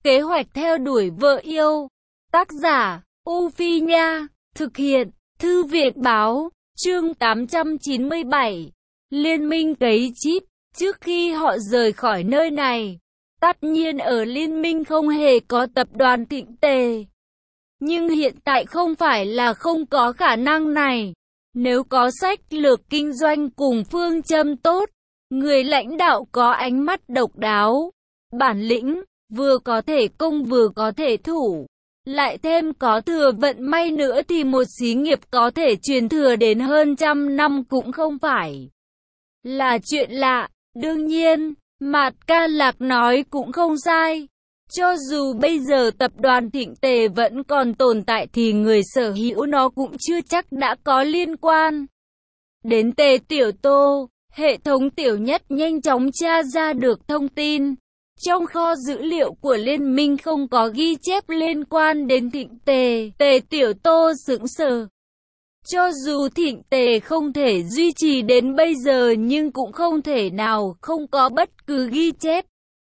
Kế hoạch theo đuổi vợ yêu. Tác giả, U Phi Nha. Thực hiện, Thư viện Báo. Chương 897. Liên minh cấy chip. Trước khi họ rời khỏi nơi này, tất nhiên ở liên minh không hề có tập đoàn Thịnh Tề. Nhưng hiện tại không phải là không có khả năng này. Nếu có sách lược kinh doanh cùng phương châm tốt, người lãnh đạo có ánh mắt độc đáo, bản lĩnh, vừa có thể công vừa có thể thủ, lại thêm có thừa vận may nữa thì một xí nghiệp có thể truyền thừa đến hơn 100 năm cũng không phải là chuyện lạ. Đương nhiên, Mạt Ca Lạc nói cũng không sai. Cho dù bây giờ tập đoàn Thịnh Tề vẫn còn tồn tại thì người sở hữu nó cũng chưa chắc đã có liên quan đến Tề Tiểu Tô. Hệ thống Tiểu Nhất nhanh chóng tra ra được thông tin. Trong kho dữ liệu của liên minh không có ghi chép liên quan đến Thịnh Tề. Tề Tiểu Tô sững sờ. Cho dù Thịnh Tề không thể duy trì đến bây giờ nhưng cũng không thể nào không có bất cứ ghi chép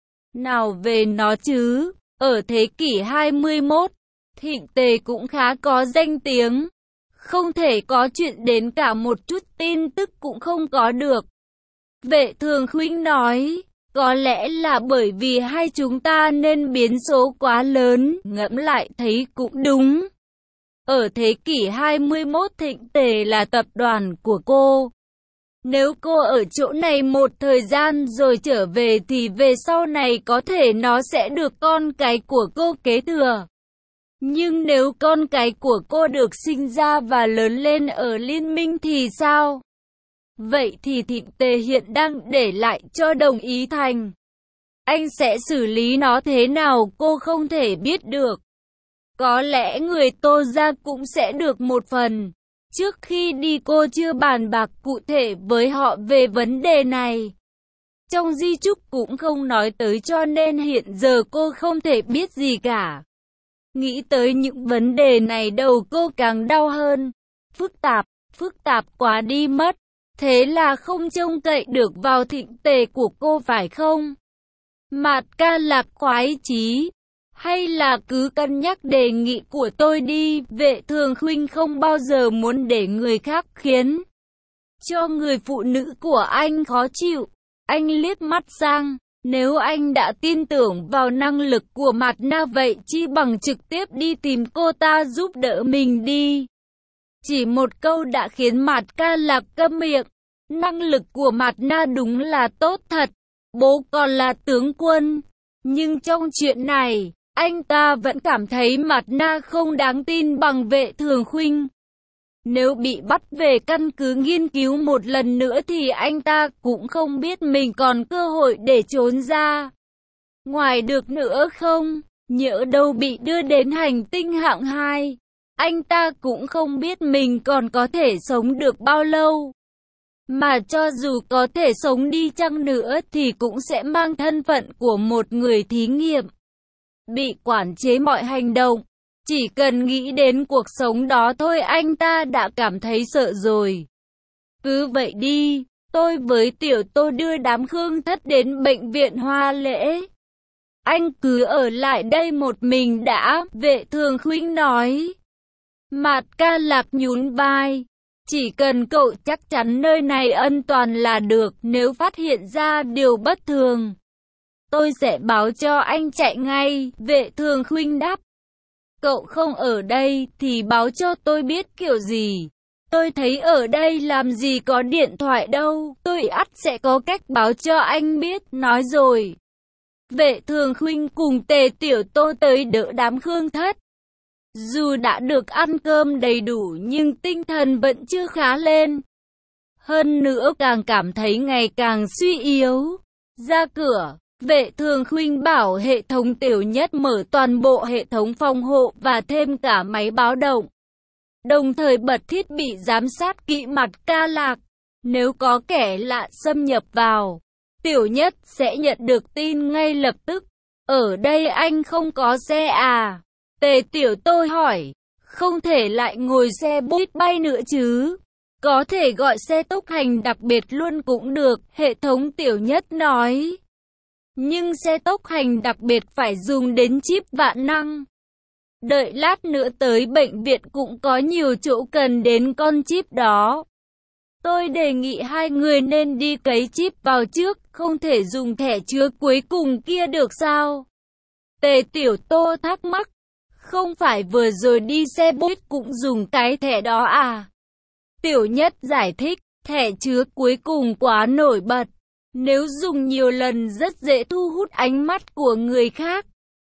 nào về nó chứ. Ở thế kỷ 21, Thịnh Tề cũng khá có danh tiếng. Không thể có chuyện đến cả một chút tin tức cũng không có được. Vệ Thường Khuynh nói, có lẽ là bởi vì hai chúng ta nên biến số quá lớn. Ngẫm lại thấy cũng đúng. Ở thế kỷ 21 Thịnh Tề là tập đoàn của cô. Nếu cô ở chỗ này một thời gian rồi trở về thì về sau này có thể nó sẽ được con cái của cô kế thừa. Nhưng nếu con cái của cô được sinh ra và lớn lên ở liên minh thì sao? Vậy thì Thịnh Tề hiện đang để lại cho Đồng Ý Thành. Anh sẽ xử lý nó thế nào cô không thể biết được. Có lẽ người Tô gia cũng sẽ được một phần. Trước khi đi cô chưa bàn bạc cụ thể với họ về vấn đề này. Trong di chúc cũng không nói tới cho nên hiện giờ cô không thể biết gì cả. Nghĩ tới những vấn đề này đầu cô càng đau hơn. Phức tạp quá đi mất. Thế là không trông cậy được vào Thịnh Tề của cô phải không? Mạt Ca Lạc khoái chí. Hay là cứ cân nhắc đề nghị của tôi đi. Vệ Thường Khuynh không bao giờ muốn để người khác khiến cho người phụ nữ của anh khó chịu. Anh liếc mắt sang. Nếu anh đã tin tưởng vào năng lực của Mạt Na vậy chi bằng trực tiếp đi tìm cô ta giúp đỡ mình đi. Chỉ một câu đã khiến Mạt Ca Lạc câm miệng. Năng lực của Mạt Na đúng là tốt thật. Bố còn là tướng quân. Nhưng trong chuyện này, anh ta vẫn cảm thấy Mạt Na không đáng tin bằng Vệ Thường Khuynh. Nếu bị bắt về căn cứ nghiên cứu một lần nữa thì anh ta cũng không biết mình còn cơ hội để trốn ra ngoài được nữa không? Nhỡ đâu bị đưa đến hành tinh hạng 2. Anh ta cũng không biết mình còn có thể sống được bao lâu. Mà cho dù có thể sống đi chăng nữa thì cũng sẽ mang thân phận của một người thí nghiệm. Bị quản chế mọi hành động. Chỉ cần nghĩ đến cuộc sống đó thôi anh ta đã cảm thấy sợ rồi. Cứ vậy đi, tôi với Tiểu Tô đưa đám Khương Thất đến bệnh viện Hoa Lễ. Anh cứ ở lại đây một mình đã, Vệ Thường Khuynh nói. Mạt Ca Lạc nhún vai. Chỉ cần cậu chắc chắn nơi này an toàn là được, nếu phát hiện ra điều bất thường, tôi sẽ báo cho anh chạy ngay, Vệ Thường Khuynh đáp. Cậu không ở đây thì báo cho tôi biết kiểu gì. Tôi thấy ở đây làm gì có điện thoại đâu, tôi ắt sẽ có cách báo cho anh biết, nói rồi. Vệ Thường Khuynh cùng Tề Tiểu Tô tới đỡ đám Khương Thất. Dù đã được ăn cơm đầy đủ nhưng tinh thần vẫn chưa khá lên. Hơn nữa càng cảm thấy ngày càng suy yếu. Ra cửa, Vệ Thường Khuynh bảo hệ thống Tiểu Nhất mở toàn bộ hệ thống phòng hộ và thêm cả máy báo động. Đồng thời bật thiết bị giám sát kỹ Mạt Ca Lạc. Nếu có kẻ lạ xâm nhập vào, Tiểu Nhất sẽ nhận được tin ngay lập tức. Ở đây anh không có xe à? Tề Tiểu Tô hỏi. Không thể lại ngồi xe buýt bay nữa chứ? Có thể gọi xe tốc hành đặc biệt luôn cũng được, hệ thống Tiểu Nhất nói. Nhưng xe tốc hành đặc biệt phải dùng đến chip vạn năng. Đợi lát nữa tới bệnh viện cũng có nhiều chỗ cần đến con chip đó. Tôi đề nghị hai người nên đi cấy chip vào trước, không thể dùng thẻ chứa cuối cùng kia được sao? Tề Tiểu Tô thắc mắc. Không phải vừa rồi đi xe buýt cũng dùng cái thẻ đó à? Tiểu Nhất giải thích, thẻ chứa cuối cùng quá nổi bật. Nếu dùng nhiều lần rất dễ thu hút ánh mắt của người khác,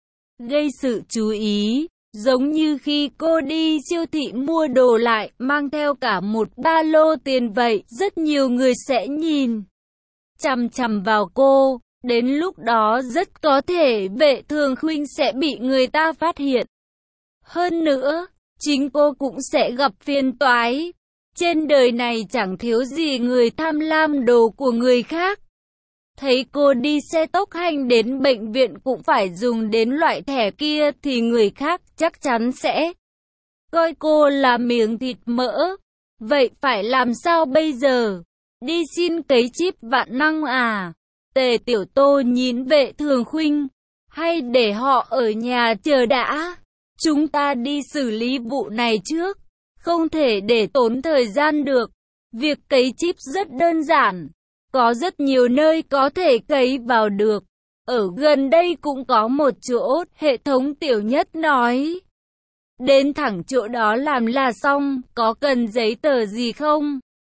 gây sự chú ý. Giống như khi cô đi siêu thị mua đồ lại, mang theo cả một ba lô tiền vậy, rất nhiều người sẽ nhìn chằm chằm vào cô. Đến lúc đó rất có thể Vệ Thường Khuynh sẽ bị người ta phát hiện. Hơn nữa, chính cô cũng sẽ gặp phiền toái. Trên đời này chẳng thiếu gì người tham lam đồ của người khác. Thấy cô đi xe tốc hành đến bệnh viện cũng phải dùng đến loại thẻ kia thì người khác chắc chắn sẽ coi cô là miếng thịt mỡ. Vậy phải làm sao bây giờ? Đi xin cấy chip vạn năng à? Tề Tiểu Tô nhìn Vệ Thường Khuynh. Hay để họ ở nhà chờ đã? Chúng ta đi xử lý vụ này trước. Không thể để tốn thời gian được. Việc cấy chip rất đơn giản. Có rất nhiều nơi có thể cấy vào được. Ở gần đây cũng có một chỗ, hệ thống Tiểu Nhất nói. Đến thẳng chỗ đó làm là xong, có cần giấy tờ gì không?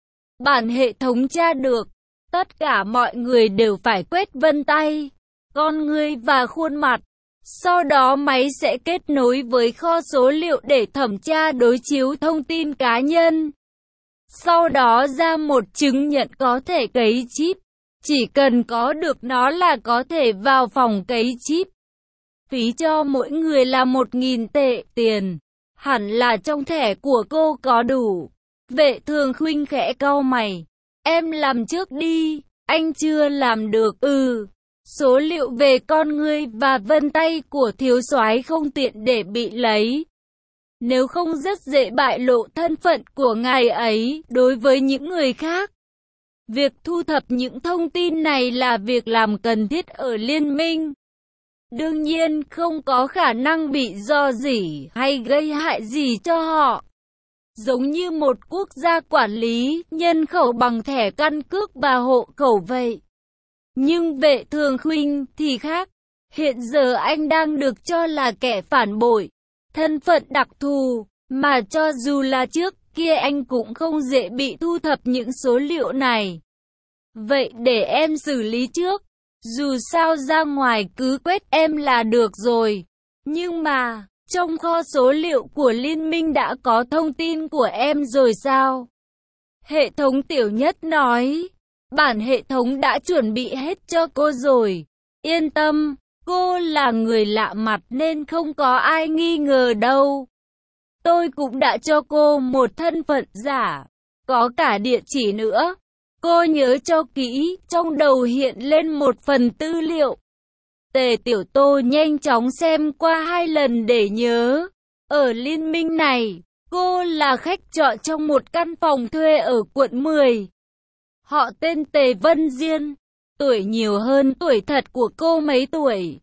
Bản hệ thống tra được. Tất cả mọi người đều phải quét vân tay, con người và khuôn mặt. Sau đó máy sẽ kết nối với kho số liệu để thẩm tra đối chiếu thông tin cá nhân. Sau đó ra một chứng nhận có thể cấy chip. Chỉ cần có được nó là có thể vào phòng cấy chip. Phí cho mỗi người là 1.000 tệ tiền. Hẳn là trong thẻ của cô có đủ. Vệ Thường Khuynh khẽ cau mày. Em làm trước đi, anh chưa làm được. Số liệu về con người và vân tay của thiếu soái không tiện để bị lấy. Nếu không rất dễ bại lộ thân phận của ngài ấy đối với những người khác. Việc thu thập những thông tin này là việc làm cần thiết ở liên minh. Đương nhiên không có khả năng bị rò rỉ hay gây hại gì cho họ. Giống như một quốc gia quản lý nhân khẩu bằng thẻ căn cước và hộ khẩu vậy. Nhưng Vệ Thường Khuynh thì khác. Hiện giờ anh đang được cho là kẻ phản bội, thân phận đặc thù, mà cho dù là trước kia anh cũng không dễ bị thu thập những số liệu này. Vậy để em xử lý trước. Dù sao ra ngoài cứ quét em là được rồi. Nhưng mà, trong kho số liệu của liên minh đã có thông tin của em rồi sao? Hệ thống Tiểu Nhất nói. Bản hệ thống đã chuẩn bị hết cho cô rồi. Yên tâm, cô là người lạ mặt nên không có ai nghi ngờ đâu. Tôi cũng đã cho cô một thân phận giả, có cả địa chỉ nữa. Cô nhớ cho kỹ, trong đầu hiện lên một phần tư liệu. Tề Tiểu Tô nhanh chóng xem qua 2 lần để nhớ. Ở liên minh này, cô là khách trọ trong một căn phòng thuê ở quận 10. Họ tên Tề Vân Diên, tuổi nhiều hơn tuổi thật của cô mấy tuổi,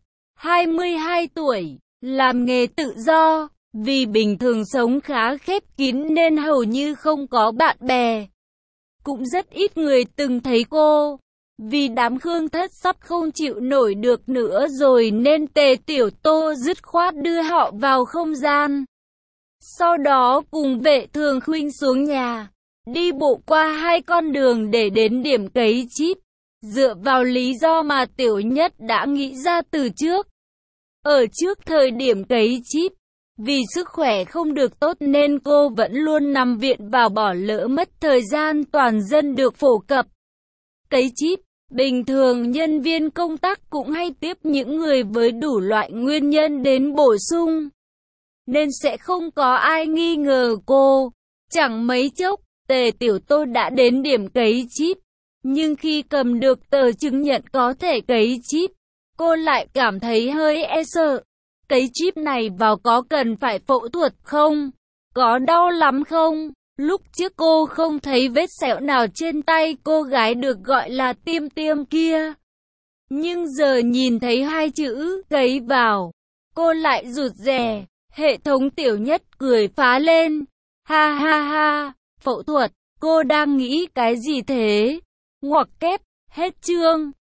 22 tuổi, làm nghề tự do, vì bình thường sống khá khép kín nên hầu như không có bạn bè. Cũng rất ít người từng thấy cô, vì đám Khương Thất sắp không chịu nổi được nữa rồi nên Tề Tiểu Tô dứt khoát đưa họ vào không gian. Sau đó cùng Vệ Thường Khuynh xuống nhà. Đi bộ qua 2 con đường để đến điểm cấy chip, dựa vào lý do mà Tiểu Nhất đã nghĩ ra từ trước. Ở trước thời điểm cấy chip, vì sức khỏe không được tốt nên cô vẫn luôn nằm viện và bỏ lỡ mất thời gian toàn dân được phổ cập cấy chip. Bình thường nhân viên công tác cũng hay tiếp những người với đủ loại nguyên nhân đến bổ sung, nên sẽ không có ai nghi ngờ cô. Chẳng mấy chốc, Tề Tiểu Tô đã đến điểm cấy chip, nhưng khi cầm được tờ chứng nhận có thể cấy chip, cô lại cảm thấy hơi e sợ. Cấy chip này vào có cần phải phẫu thuật không? Có đau lắm không? Lúc trước cô không thấy vết sẹo nào trên tay cô gái được gọi là Tiêm Tiêm kia. Nhưng giờ nhìn thấy hai chữ cấy vào, cô lại rụt rè. Hệ thống tiểu nhất cười phá lên. Ha ha ha, phẫu thuật, cô đang nghĩ cái gì thế? Ngoặc kép, hết chương.